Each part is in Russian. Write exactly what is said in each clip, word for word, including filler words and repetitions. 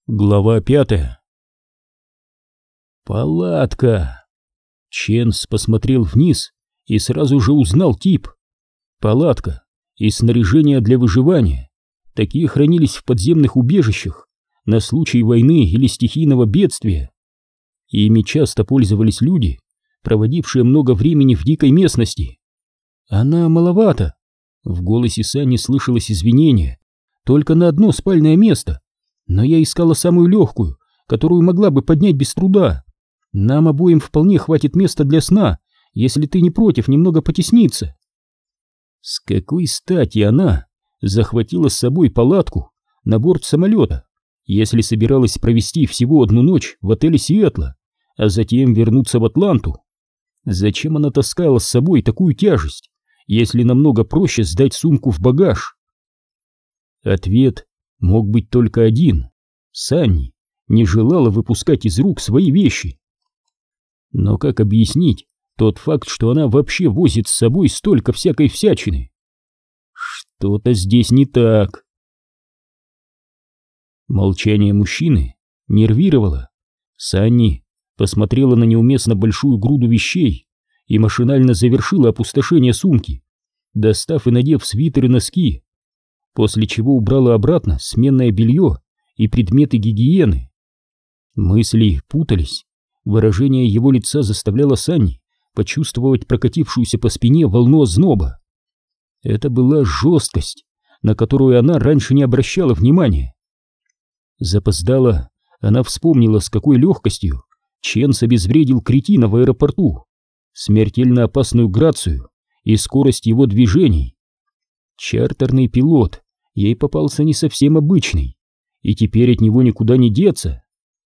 Глава пятая. Палатка. Ченс посмотрел вниз и сразу же узнал тип. Палатка и снаряжение для выживания. Такие хранились в подземных убежищах на случай войны или стихийного бедствия. Ими часто пользовались люди, проводившие много времени в дикой местности. Она маловато. В голосе Санни слышалось извинение. Только на одно спальное место. Но я искала самую легкую, которую могла бы поднять без труда. Нам обоим вполне хватит места для сна, если ты не против немного потесниться. С какой стати она захватила с собой палатку на борт самолета, если собиралась провести всего одну ночь в отеле Сиэтла, а затем вернуться в Атланту? Зачем она таскала с собой такую тяжесть, если намного проще сдать сумку в багаж? Ответ мог быть только один. Санни не желала выпускать из рук свои вещи. Но как объяснить тот факт, что она вообще возит с собой столько всякой всячины? Что-то здесь не так. Молчание мужчины нервировало. Санни посмотрела на неуместно большую груду вещей и машинально завершила опустошение сумки, достав и надев свитер и носки, после чего убрала обратно сменное белье и предметы гигиены. Мысли путались, выражение его лица заставляло Санни почувствовать прокатившуюся по спине волну озноба. Это была жесткость, на которую она раньше не обращала внимания. Запоздала, она вспомнила, с какой легкостью Ченс обезвредил кретина в аэропорту, смертельно опасную грацию и скорость его движений. Чартерный пилот ей попался не совсем обычный, и теперь от него никуда не деться.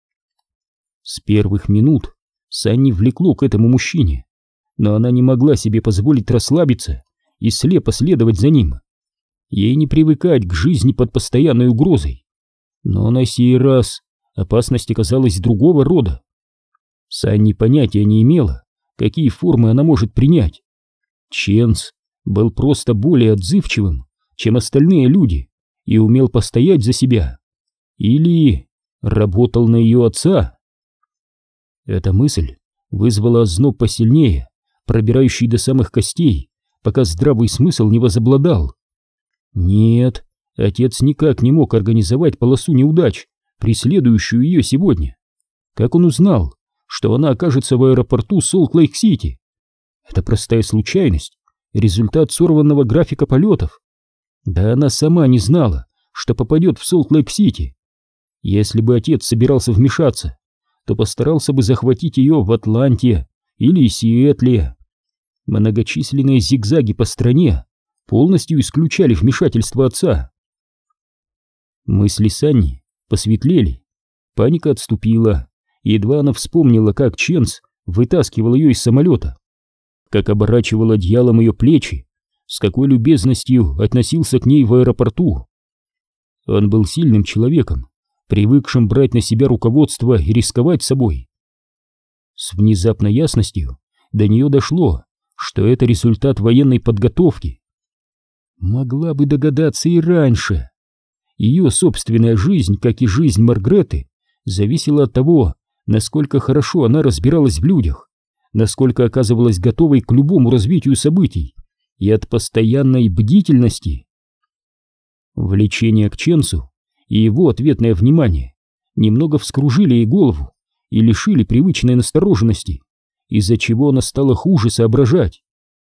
С первых минут Санни влекло к этому мужчине, но она не могла себе позволить расслабиться и слепо следовать за ним. Ей не привыкать к жизни под постоянной угрозой. Но на сей раз опасность оказалась другого рода. Санни понятия не имела, какие формы она может принять. Ченс был просто более отзывчивым, чем остальные люди, и умел постоять за себя. Или работал на ее отца. Эта мысль вызвала озноб посильнее, пробирающий до самых костей, пока здравый смысл не возобладал. Нет, отец никак не мог организовать полосу неудач, преследующую ее сегодня. Как он узнал, что она окажется в аэропорту Солт-Лейк-Сити? Это простая случайность, результат сорванного графика полетов. Да она сама не знала, что попадет в Солт-Лейк-Сити. Если бы отец собирался вмешаться, то постарался бы захватить ее в Атланте или Сиэтле. Многочисленные зигзаги по стране полностью исключали вмешательство отца. Мысли Санни посветлели, паника отступила, и едва она вспомнила, как Ченс вытаскивал ее из самолета, как оборачивал одеялом ее плечи, с какой любезностью относился к ней в аэропорту. Он был сильным человеком, привыкшим брать на себя руководство и рисковать собой. С внезапной ясностью до нее дошло, что это результат военной подготовки. Могла бы догадаться и раньше. Ее собственная жизнь, как и жизнь Маргреты, зависела от того, насколько хорошо она разбиралась в людях, насколько оказывалась готовой к любому развитию событий, и от постоянной бдительности. Влечение к Ченсу и его ответное внимание немного вскружили ей голову и лишили привычной настороженности, из-за чего она стала хуже соображать.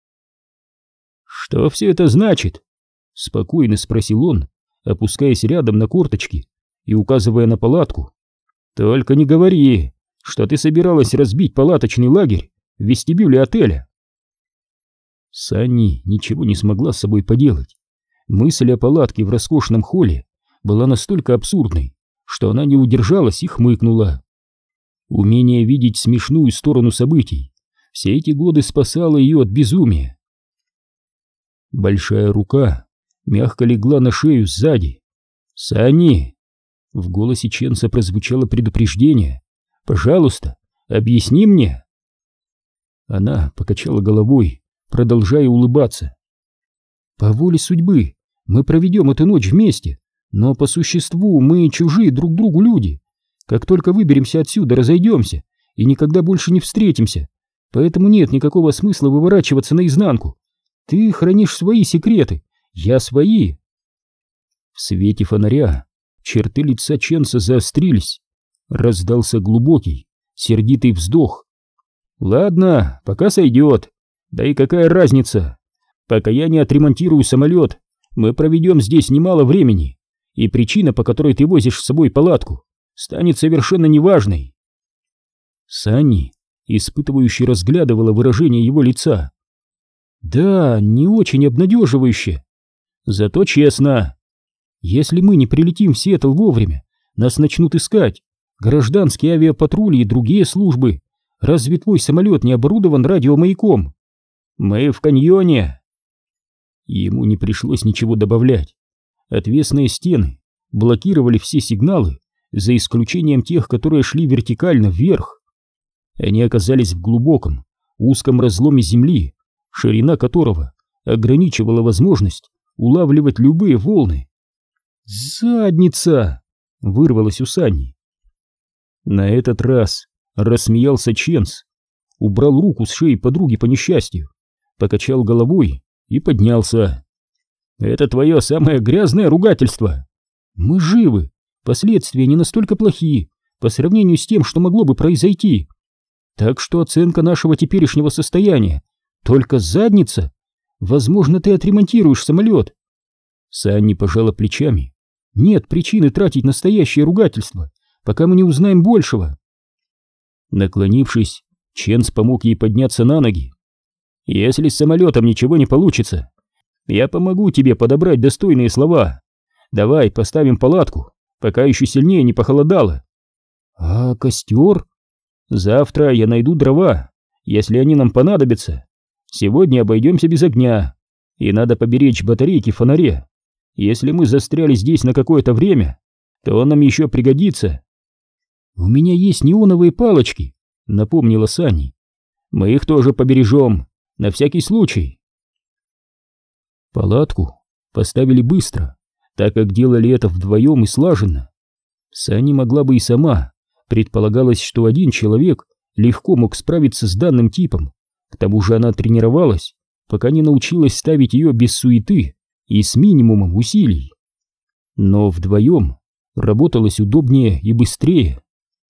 «Что все это значит?» — спокойно спросил он, опускаясь рядом на корточки и указывая на палатку. «Только не говори, что ты собиралась разбить палаточный лагерь в вестибюле отеля». Санни ничего не смогла с собой поделать. Мысль о палатке в роскошном холле была настолько абсурдной, что она не удержалась и хмыкнула. Умение видеть смешную сторону событий все эти годы спасало ее от безумия. Большая рука мягко легла на шею сзади. «Санни!» В голосе Ченса прозвучало предупреждение. «Пожалуйста, объясни мне!» Она покачала головой, продолжая улыбаться. «По воле судьбы мы проведем эту ночь вместе, Но по существу мы чужие друг другу люди. Как только выберемся отсюда, разойдемся и никогда больше не встретимся. Поэтому нет никакого смысла выворачиваться наизнанку. Ты хранишь свои секреты, я свои. В свете фонаря черты лица Ченса заострились. Раздался глубокий, сердитый вздох. Ладно, пока сойдет. Да и какая разница? Пока я не отремонтирую самолет, мы проведем здесь немало времени, и причина, по которой ты возишь с собой палатку, станет совершенно неважной. Санни, испытывающе разглядывала выражение его лица. Да, не очень обнадеживающе. Зато честно. Если мы не прилетим в Сиэтл вовремя, нас начнут искать гражданские авиапатрули и другие службы. Разве твой самолет не оборудован радиомаяком? Мы в каньоне. Ему не пришлось ничего добавлять. Отвесные стены блокировали все сигналы, за исключением тех, которые шли вертикально вверх. Они оказались в глубоком, узком разломе земли, ширина которого ограничивала возможность улавливать любые волны. «Задница!» — вырвалось у Санни. На этот раз рассмеялся Ченс, убрал руку с шеи подруги по несчастью, покачал головой и поднялся. «Это твое самое грязное ругательство. Мы живы, последствия не настолько плохи по сравнению с тем, что могло бы произойти. Так что оценка нашего теперешнего состояния только задница. Возможно, ты отремонтируешь самолет». Санни пожала плечами. «Нет причины тратить настоящее ругательство, пока мы не узнаем большего». Наклонившись, Ченс помог ей подняться на ноги. «Если с самолетом ничего не получится, я помогу тебе подобрать достойные слова. Давай поставим палатку, пока еще сильнее не похолодало». «А костер?» «Завтра я найду дрова, если они нам понадобятся. Сегодня обойдемся без огня, и надо поберечь батарейки в фонаре. Если мы застряли здесь на какое-то время, то он нам еще пригодится». «У меня есть неоновые палочки», — напомнила Санни. «Мы их тоже побережем, на всякий случай». Палатку поставили быстро, так как делали это вдвоем и слаженно. Санни могла бы и сама, предполагалось, что один человек легко мог справиться с данным типом. К тому же она тренировалась, пока не научилась ставить ее без суеты и с минимумом усилий. Но вдвоем работалось удобнее и быстрее.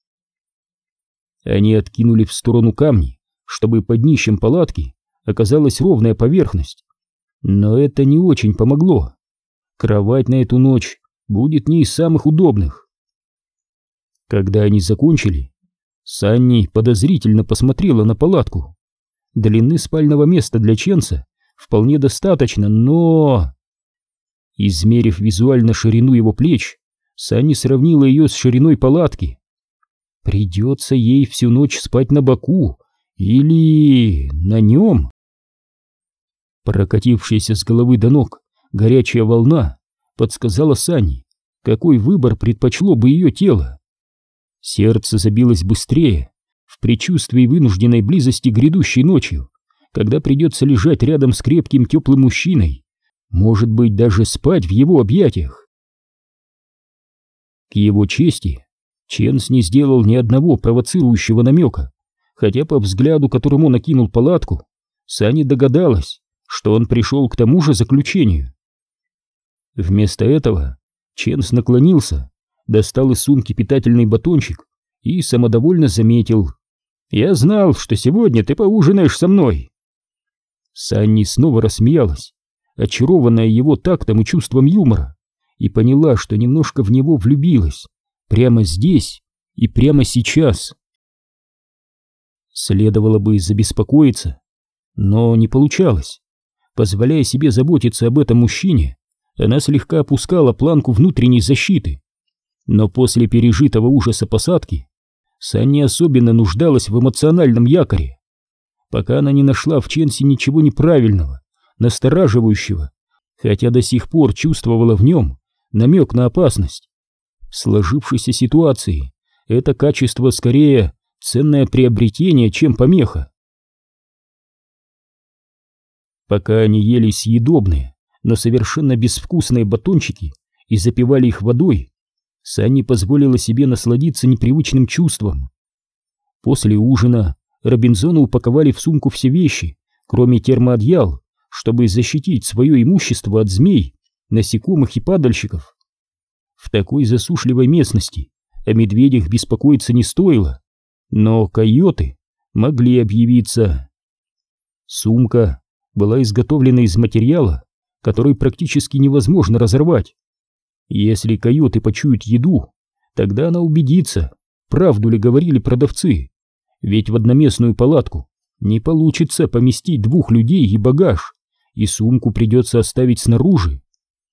Они откинули в сторону камни, чтобы под днищем палатки оказалась ровная поверхность. Но это не очень помогло. Кровать на эту ночь будет не из самых удобных. Когда они закончили, Санни подозрительно посмотрела на палатку. Длины спального места для Ченса вполне достаточно, но... Измерив визуально ширину его плеч, Санни сравнила ее с шириной палатки. Придется ей всю ночь спать на боку или на нем. Прокатившаяся с головы до ног горячая волна подсказала Санни, какой выбор предпочло бы ее тело. Сердце забилось быстрее в предчувствии вынужденной близости грядущей ночью, когда придется лежать рядом с крепким теплым мужчиной, может быть, даже спать в его объятиях. К его чести, Ченс не сделал ни одного провоцирующего намека, хотя по взгляду, которым он окинул палатку, Санни догадалась, что он пришел к тому же заключению. Вместо этого Ченс наклонился, достал из сумки питательный батончик и самодовольно заметил: «Я знал, что сегодня ты поужинаешь со мной». Санни снова рассмеялась, очарованная его тактом и чувством юмора, и поняла, что немножко в него влюбилась, прямо здесь и прямо сейчас. Следовало бы забеспокоиться, но не получалось. Позволяя себе заботиться об этом мужчине, она слегка опускала планку внутренней защиты. Но после пережитого ужаса посадки Санни особенно нуждалась в эмоциональном якоре. Пока она не нашла в Ченсе ничего неправильного, настораживающего, хотя до сих пор чувствовала в нем намек на опасность. В сложившейся ситуации это качество скорее ценное приобретение, чем помеха. Пока они ели съедобные, но совершенно безвкусные батончики и запивали их водой, Санни позволила себе насладиться непривычным чувством. После ужина Робинзону упаковали в сумку все вещи, кроме термоодеял, чтобы защитить свое имущество от змей, насекомых и падальщиков. В такой засушливой местности о медведях беспокоиться не стоило, но койоты могли объявиться. Сумка была изготовлена из материала, который практически невозможно разорвать. Если койоты почуют еду, тогда она убедится, правду ли говорили продавцы, ведь в одноместную палатку не получится поместить двух людей и багаж, и сумку придется оставить снаружи.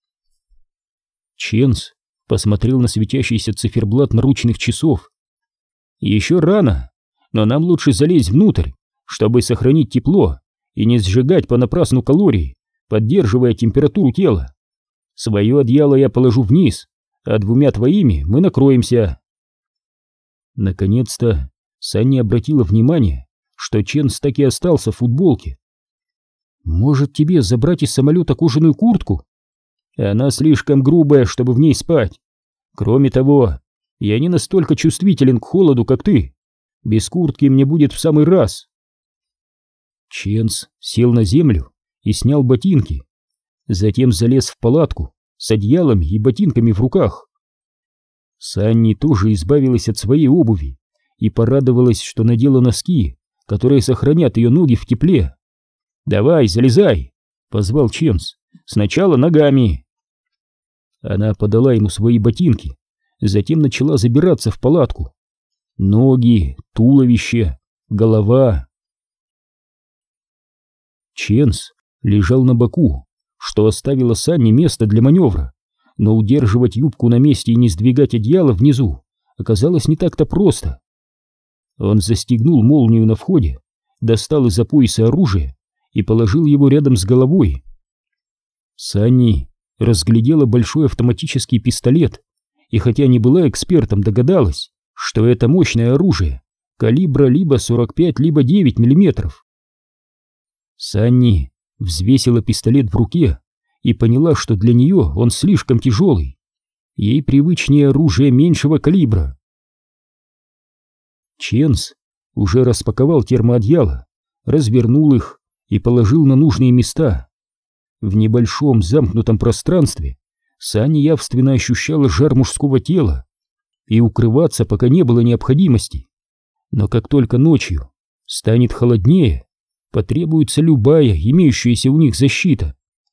Ченс посмотрел на светящийся циферблат наручных часов. Еще рано, но нам лучше залезть внутрь, чтобы сохранить тепло и не сжигать понапрасну калорий, поддерживая температуру тела. Свое одеяло я положу вниз, а двумя твоими мы накроемся. Наконец-то Санни обратила внимание, что Ченс так и остался в футболке. «Может, тебе забрать из самолета кожаную куртку? Она слишком грубая, чтобы в ней спать. Кроме того, я не настолько чувствителен к холоду, как ты. Без куртки мне будет в самый раз». Ченс сел на землю и снял ботинки, затем залез в палатку с одеялами и ботинками в руках. Санни тоже избавилась от своей обуви и порадовалась, что надела носки, которые сохранят ее ноги в тепле. «Давай, залезай!» — позвал Ченс. «Сначала ногами!» Она подала ему свои ботинки, затем начала забираться в палатку. Ноги, туловище, голова. Ченс лежал на боку, что оставило Санни место для маневра, но удерживать юбку на месте и не сдвигать одеяло внизу оказалось не так-то просто. Он застегнул молнию на входе, достал из-за пояса оружие и положил его рядом с головой. Санни разглядела большой автоматический пистолет, и хотя не была экспертом, догадалась, что это мощное оружие, калибра либо сорок пять, либо девять миллиметров. Санни взвесила пистолет в руке и поняла, что для нее он слишком тяжелый. Ей привычнее оружие меньшего калибра. Ченс уже распаковал термоодеяла, развернул их и положил на нужные места. В небольшом замкнутом пространстве Санни явственно ощущала жар мужского тела, и укрываться пока не было необходимости. Но как только ночью станет холоднее, потребуется любая имеющаяся у них защита.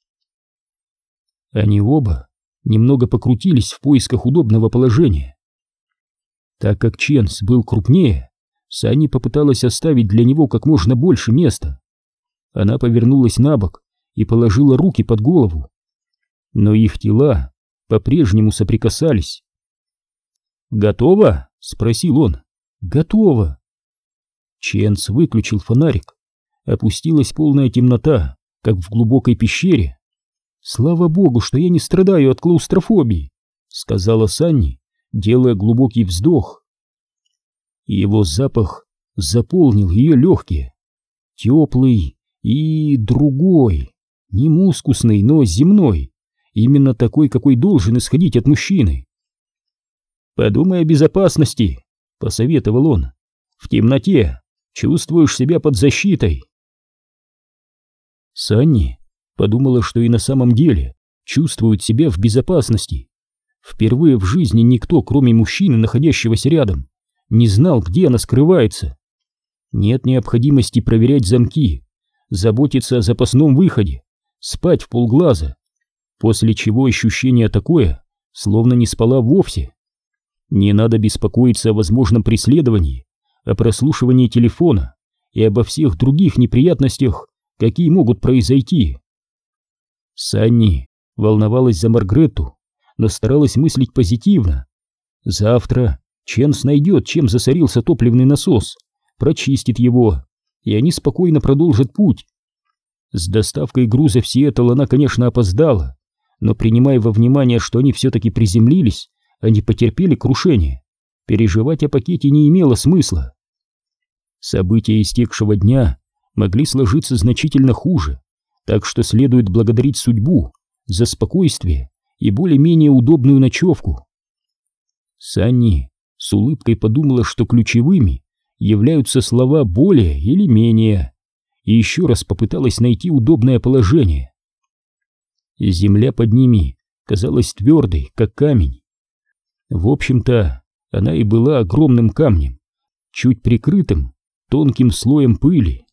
Они оба немного покрутились в поисках удобного положения. Так как Ченс был крупнее, Санни попыталась оставить для него как можно больше места. Она повернулась на бок и положила руки под голову, но их тела по-прежнему соприкасались. «Готово?» — спросил он. «Готово». Ченс выключил фонарик. Опустилась полная темнота, как в глубокой пещере. «Слава богу, что я не страдаю от клаустрофобии», — сказала Санни, делая глубокий вздох. Его запах заполнил ее легкие. Теплый и другой, не мускусный, но земной, именно такой, какой должен исходить от мужчины. «Подумай о безопасности», — посоветовал он. «В темноте чувствуешь себя под защитой». Санни подумала, что и на самом деле чувствует себя в безопасности. Впервые в жизни никто, кроме мужчины, находящегося рядом, не знал, где она скрывается. Нет необходимости проверять замки, заботиться о запасном выходе, спать в полглаза, после чего ощущение такое, словно не спала вовсе. Не надо беспокоиться о возможном преследовании, о прослушивании телефона и обо всех других неприятностях, какие могут произойти. Санни волновалась за Маргаретту, но старалась мыслить позитивно. Завтра Ченс найдет, чем засорился топливный насос, прочистит его, и они спокойно продолжат путь. С доставкой груза в Сиэтл она, конечно, опоздала, но, принимая во внимание, что они все-таки приземлились, они потерпели крушение, переживать о пакете не имело смысла. События истекшего дня могли сложиться значительно хуже, так что следует благодарить судьбу за спокойствие и более-менее удобную ночевку. Санни с улыбкой подумала, что ключевыми являются слова «более» или «менее», и еще раз попыталась найти удобное положение. Земля под ними казалась твердой, как камень. В общем-то, она и была огромным камнем, чуть прикрытым тонким слоем пыли.